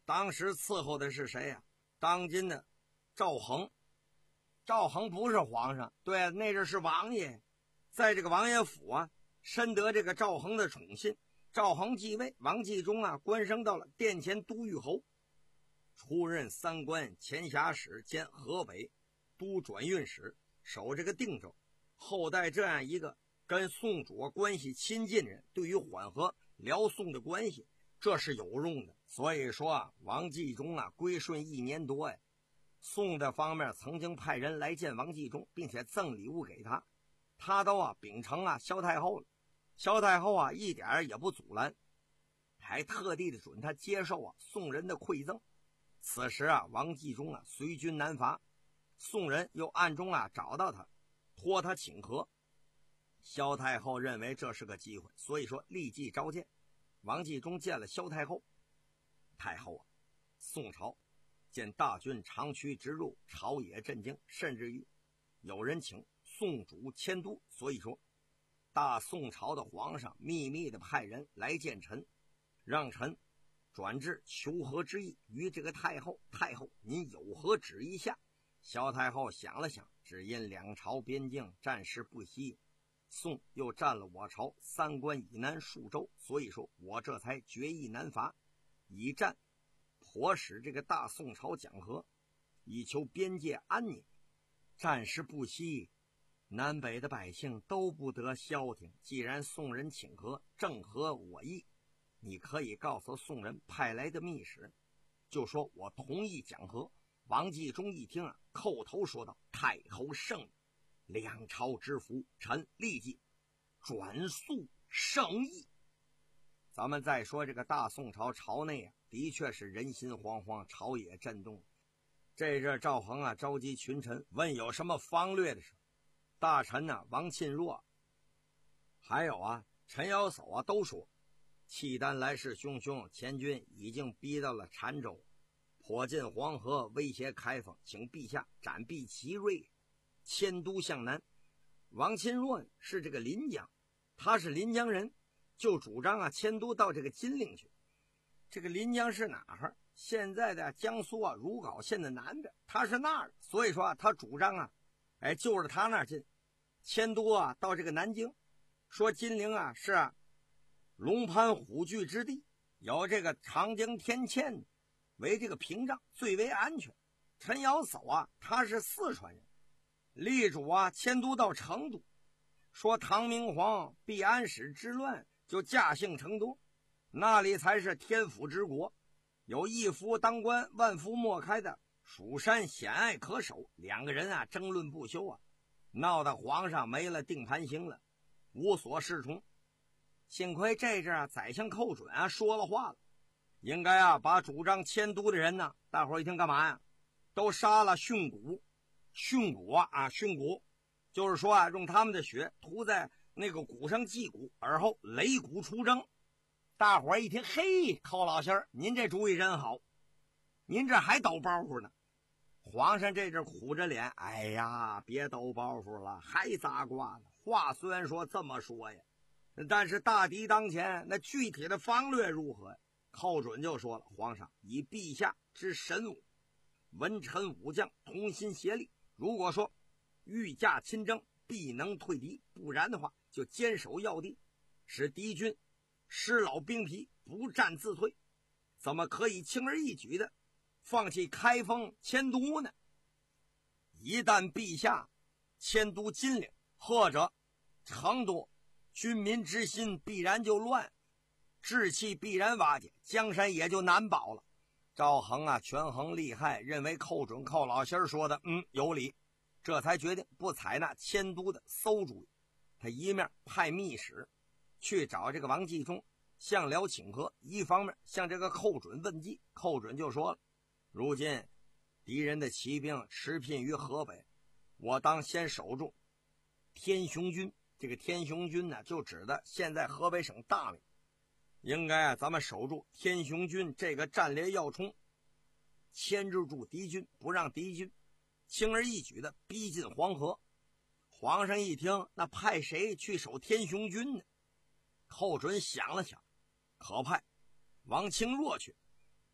当时伺候的是谁呀、啊？当今的赵恒。赵恒不是皇上，对，那阵是王爷，在这个王爷府啊，深得这个赵恒的宠信。赵恒继位，王继忠啊官升到了殿前都御侯，出任三关前辖使兼河北都转运使，守这个定州。后代这样一个跟宋主关系亲近人，对于缓和辽宋的关系，这是有用的。所以说啊，王继忠啊归顺一年多呀，宋的方面曾经派人来见王继忠，并且赠礼物给他，他都啊秉承啊萧太后了。萧太后啊一点也不阻拦，还特地的准他接受啊宋人的馈赠。此时啊王继忠啊随军南伐，宋人又暗中啊找到他，托他请和。萧太后认为这是个机会，所以说立即召见。王继忠见了萧太后，太后啊，宋朝见大军长驱直入，朝野震惊，甚至于有人请宋主迁都，所以说大宋朝的皇上秘密的派人来见臣，让臣转至求和之意于这个太后。太后您有何旨意下？萧太后想了想，只因两朝边境战事不息，宋又占了我朝三关以南数州，所以说我这才决意南伐，以战迫使这个大宋朝讲和，以求边界安宁。战事不息，南北的百姓都不得消停，既然宋人请和，正合我意，你可以告诉宋人派来的密使，就说我同意讲和。王继忠一听啊，叩头说道：太后圣，两朝之福，臣立即转速圣意。咱们再说这个大宋朝朝内啊，的确是人心惶惶，朝野震动。这阵赵恒啊召集群臣，问有什么方略的事。大臣呢、啊、王钦若还有啊陈瑶叟啊都说，契丹来势汹汹，前军已经逼到了澶州，迫近黄河，威胁开封，请陛下斩毙其锐，迁都向南。王钦若是这个临江，他是临江人，就主张啊迁都到这个金陵去。这个临江是哪儿？现在的江苏啊如皋县的南边，他是那儿，所以说啊他主张啊哎就着他那儿近，迁都啊到这个南京。说金陵啊是啊龙盘虎踞之地，有这个长江天堑为这个屏障，最为安全。陈瑶叟啊他是四川人，力主啊迁都到成都，说唐明皇避安史之乱，就驾幸成都，那里才是天府之国，有一夫当关万夫莫开的蜀山险隘可守。两个人啊争论不休啊，闹得皇上没了定盘星了，无所适从。幸亏这阵啊宰相寇准啊说了话了，应该啊把主张迁都的人呢，大伙儿一听干嘛呀，都杀了殉骨。殉骨啊啊殉骨就是说啊用他们的血涂在那个骨上祭骨，而后擂鼓出征。大伙儿一听，嘿，寇老仙儿您这主意真好，您这还抖包袱呢。皇上这阵苦着脸，哎呀别抖包袱了，还砸挂呢。话虽然说这么说呀，但是大敌当前，那具体的方略如何呀？寇准就说了，皇上以陛下之神武，文臣武将同心协力，如果说御驾亲征，必能退敌，不然的话就坚守要地，使敌军失老兵疲，不战自退。怎么可以轻而易举的放弃开封迁都呢？一旦陛下迁都金陵或者成都，军民之心必然就乱，志气必然瓦解，江山也就难保了。赵恒啊权衡利害，认为寇准寇老仙儿说的嗯有理，这才决定不采纳迁都的馊主意。他一面派密使去找这个王继忠向辽请和，一方面向这个寇准问计。寇准就说了，如今敌人的骑兵驰聘于河北，我当先守住天雄军。这个天雄军呢就指的现在河北省大名，应该啊咱们守住天雄军这个战略要冲，牵制住敌军，不让敌军轻而易举的逼近黄河。皇上一听，那派谁去守天雄军呢？寇准想了想，可派王清若去。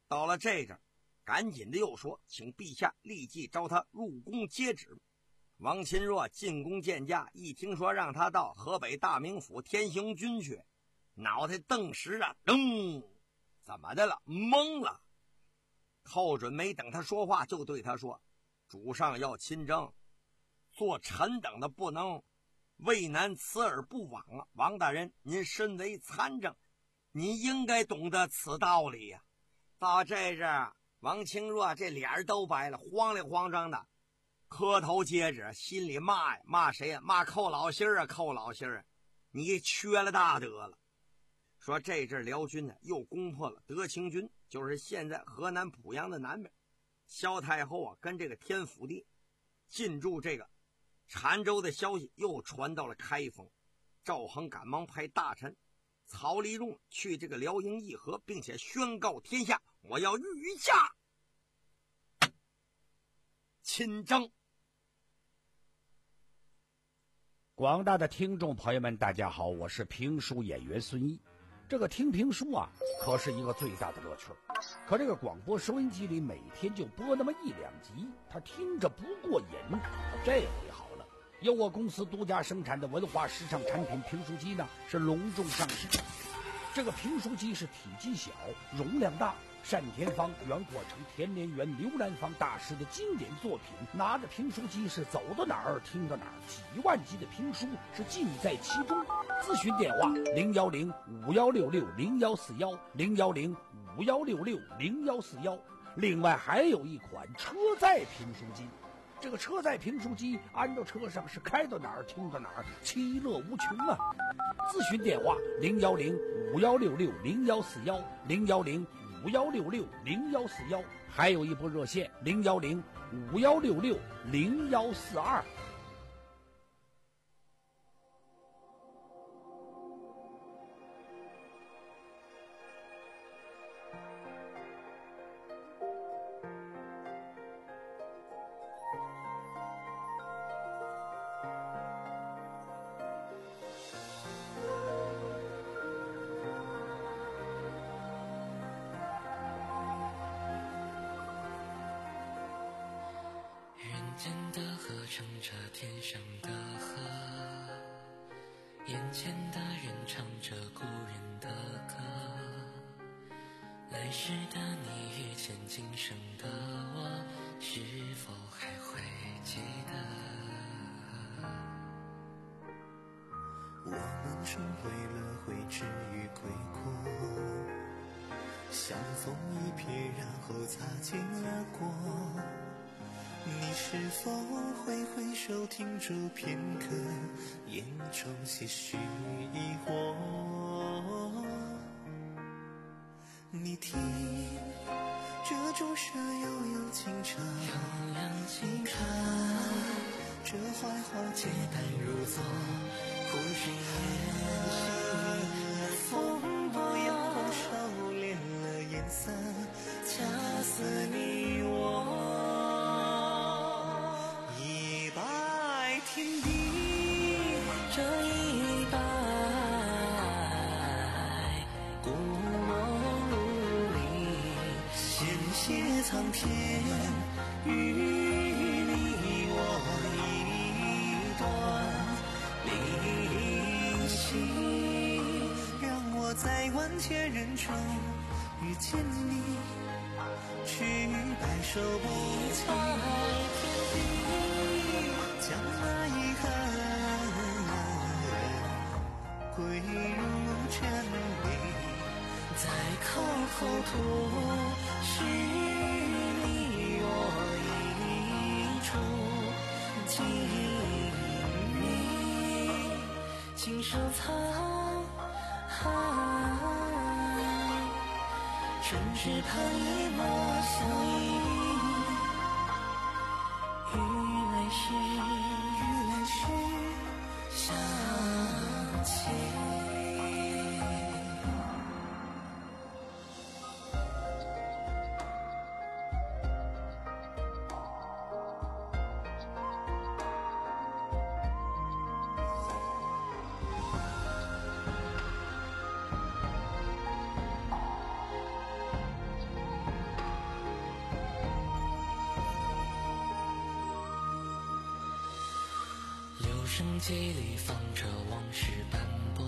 到了这阵，赶紧的又说，请陛下立即召他入宫接旨。王钦若进宫见驾，一听说让他到河北大名府天行军去，脑袋顿时啊，噔，怎么的了？懵了。后准没等他说话，就对他说：主上要亲征，做臣等的不能为难此而不往啊！王大人，您身为参政，您应该懂得此道理呀、啊。到这阵，王清若这脸都白了，慌里慌张的磕头接旨，心里骂呀，骂谁呀？骂寇老心儿啊，寇老心儿啊！你缺了大德了。说这阵辽军呢，又攻破了德清军，就是现在河南濮阳的南边。萧太后啊，跟这个天府地进驻这个澶州的消息又传到了开封。赵恒赶忙派大臣曹黎仲去这个辽营议和，并且宣告天下：我要御驾亲征。 广大的听众朋友们，大家好，我是评书演员孙毅。这个听评书啊，可是一个最大的乐趣。可这个广播收音机里每天就播那么一两集，他听着不过瘾。这回好了，由我公司独家生产的文化时尚产品评书机呢，是隆重上市。这个评书机是体积小，容量大，单田芳、袁国成、田连元、刘兰芳大师的经典作品，拿着评书机是走到哪儿听到哪儿，几万集的评书是尽在其中。咨询电话零幺零五幺六六零幺四幺零幺零五幺六六零幺四幺。另外还有一款车载评书机，这个车载评书机安到车上是开到哪儿听到哪儿，其乐无穷啊！咨询电话零幺零五幺六六零幺四幺零幺零五幺六六零幺四幺，还有一部热线零幺零五幺六六零幺四二。 间的河乘着天上的河，眼前的人唱着故人的歌，来时的你遇见今生的我，是否还会记得？ 我们成为了挥之于归过，相逢一瞥，然后擦肩而过。你是否会回首停住片刻，眼中些许疑惑？你听，这钟声悠悠清澈， 悠扬清澈， 这槐花结淡如昨，忽然烟起风波，阳光收敛了颜色，恰似你我。天地这一拜，故梦里险些苍天，与你我一段灵犀，让我在万千人中遇见你，去白首不相。将那遗憾归入真理，在口口吐是你我一处记忆，今生沧海，甚至盼一抹相依。与来世，与来世相见。 声机里放着往事斑驳，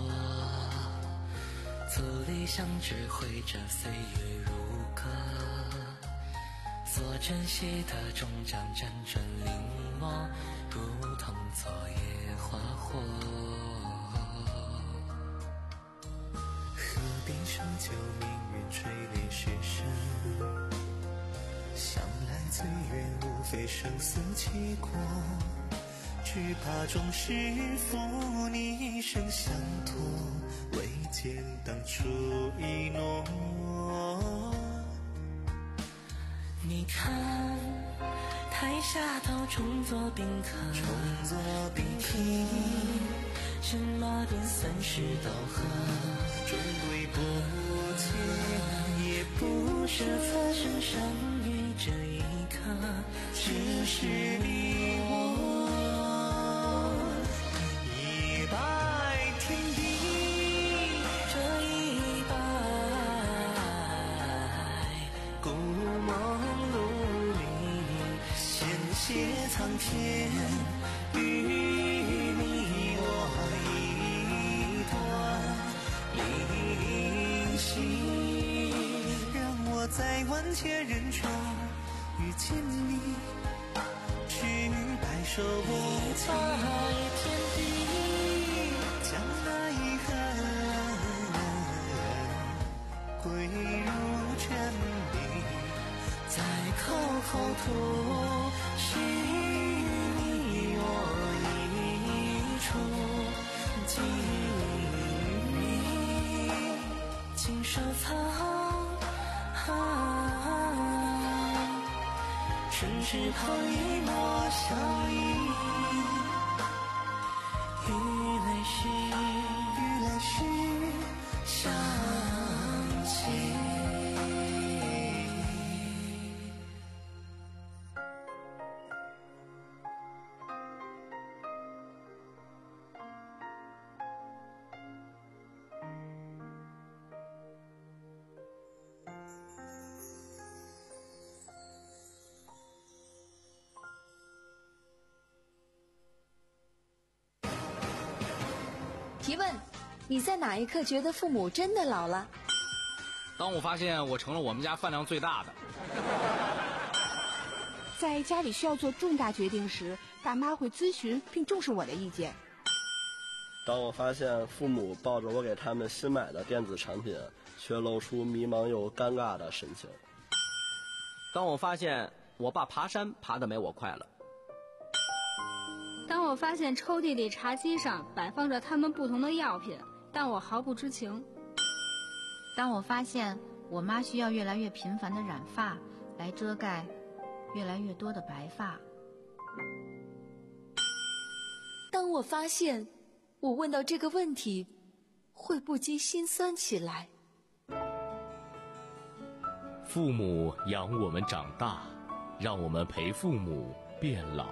字里香只绘着岁月如歌，所珍惜的终将辗转零落，如同昨夜花火。河边烧酒，命运垂泪失声，想来最远无非生死契阔，只怕终是负你一生相托，未见当初一诺。你看台下都重作宾客，重作宾客，什么便算是道合，终归不见，也不舍此生相遇这一刻，只是你我一拜天地，这一拜故梦如你，险些苍天与你我一段灵犀，让我在万千人中遇见你，只白首无情，天地将那遗憾归入尘泥，在口口吐是你我一处记忆，请收藏尘世旁一抹笑意，与来世与来世相契。 提问：你在哪一刻觉得父母真的老了？ 当我发现我成了我们家饭量最大的。 在家里需要做重大决定时，爸妈会咨询并重视我的意见。 当我发现父母抱着我给他们新买的电子产品，却露出迷茫又尴尬的神情。 当我发现我爸爬山爬得没我快了。 当我发现抽屉里茶几上摆放着他们不同的药品，但我毫不知情。 当我发现我妈需要越来越频繁的染发来遮盖越来越多的白发。 当我发现我问到这个问题会不禁心酸起来。 父母养我们长大，让我们陪父母变老。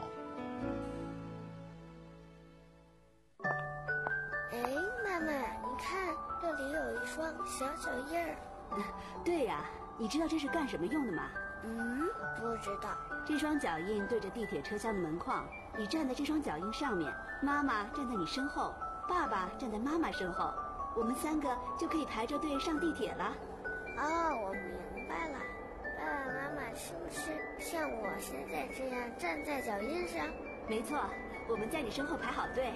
哎，妈妈，你看这里有一双小脚印儿。 对呀、啊，你知道这是干什么用的吗？ 嗯，不知道。 这双脚印对着地铁车厢的门框，你站在这双脚印上面，妈妈站在你身后，爸爸站在妈妈身后，我们三个就可以排着队上地铁了。 哦，我明白了。爸爸妈妈是不是像我现在这样站在脚印上？ 没错，我们在你身后排好队。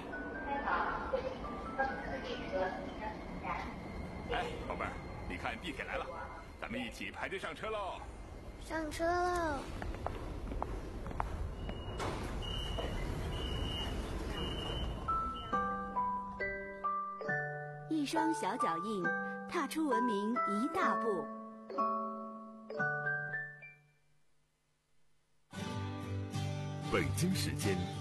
哎，宝贝儿，你看地铁来了，咱们一起排队上车喽！ 上车喽！ 一双小脚印，踏出文明一大步。 北京时间